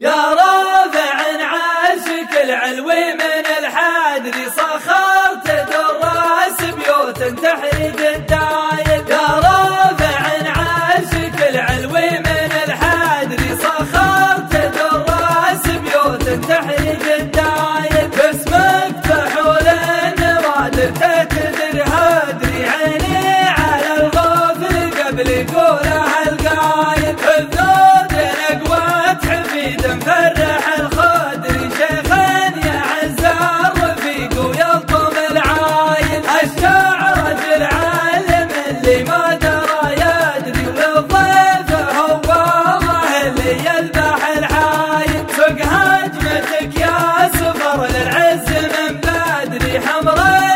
يا رافع عاشق العلوي من الحادر صخرت دراس بيوت تحرق الدايب. يا رافع عاشق العلوي من الحادر صخرت دراس بيوت تحرق الدايب. باسمك فحول النوادر تتدر هدري عيني على الغافل قبل يقولها القايب. الذود نقوات حفيد مفرح الخدري شيخ يعز الرفيق ويلطم العايل. الشاعر العالم اللي ما درى يدري وللضيف هو الله اللي يذبح الحايل. سوق هجمتك يا سفر للعز من بدري حمر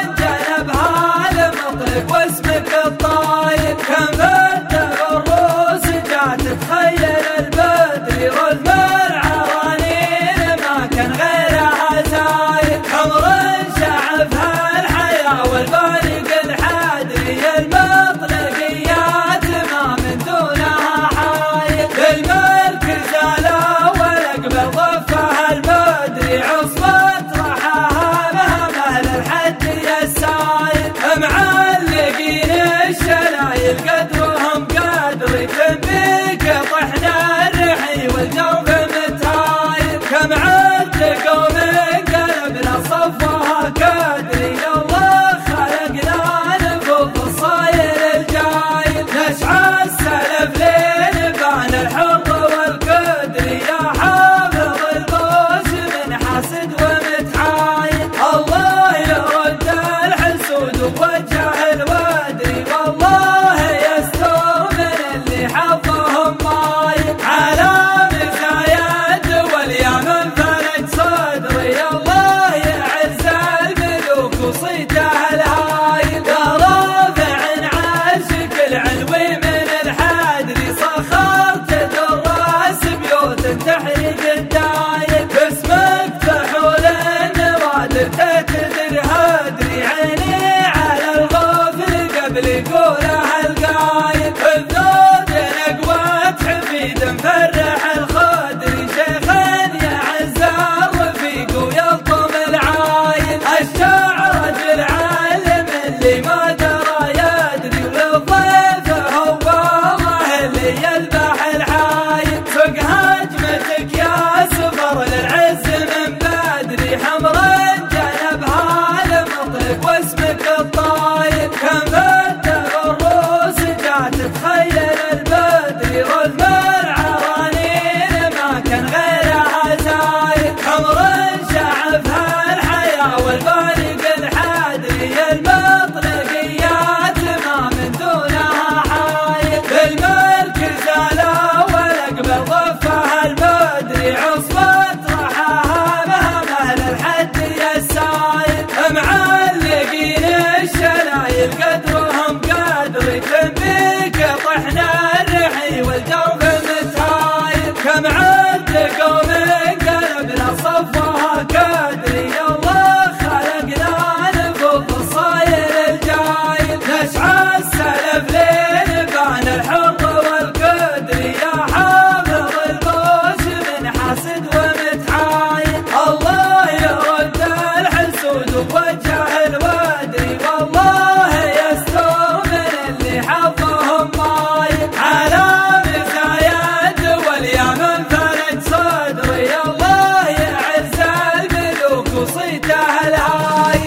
جنبها المطلق واسمك الطايل. كم فتح الروس جات تخيل البدري رزم العرانين ما كان غيرها زايد. حمر شعفها الحياة والبارق الحادري المطلقيات ما من دونها حايل. للمركز الاول اقبل ضفها البدري عصبة رحاها مهمل الحد السايل. معلقين الشلايل قدرهم قدري تنبيك طحنا الرحي والجوف متايل. كم عد قوم قلبنا صفها كدري الله خلقنا نفوض الصايل الجايل. نشعى السلف لين بان الحر والقدري يا حافظ البوس من حاسد ومتحايل. الله يرد الحسود ووجه الودري والله يستر من اللي حظهم مايل. على مزايد واليمن فرج صدري الله يعز الملوك وصيته الهايل. يا رافع عاشق العلوي من الحادري صخرت دراس بيوت تحرق الدايب. باسمك فحول النوادر تتدر هدري عيني على الغافل قبل يقولها القايب. الذود نقوات حفيد مفرح الخدري شيخ يعز الرفيق ويلطم العايل. الشاعر العالم اللي ما درى يدري وللضيف هو الله اللي يذبح الحايل. سوق هجمتك يا سفر للعز من بدري حمر جنبها المطلق واسمك الطايل. كم فتح الروس جات تخيل البدري رزم العرانين ما كان غيرها زايد. حمر شعفها الحياة والبارق الحادري المطلقيات ما من دونها حايل. بالمركز الاول اقبل ضفها البدري عصبة رحاها مهمل الحد السايل. معلقين الشلايل قدرهم قدري تنبيك طحنا الرحي والجوف متايل. كم عد قوم قلبنا صفها كدري الله خلقنا نفوض الصايل الجايل. نشعى السلف لين بان الحر والقدري يا حافظ البوس من حاسد ومتحايل. الله يرد الحسود ووجه الودري والله يستر من اللي حظهم مايل. على مزايد واليمن فرج صدري الله يعز الملوك وصيته الهايل.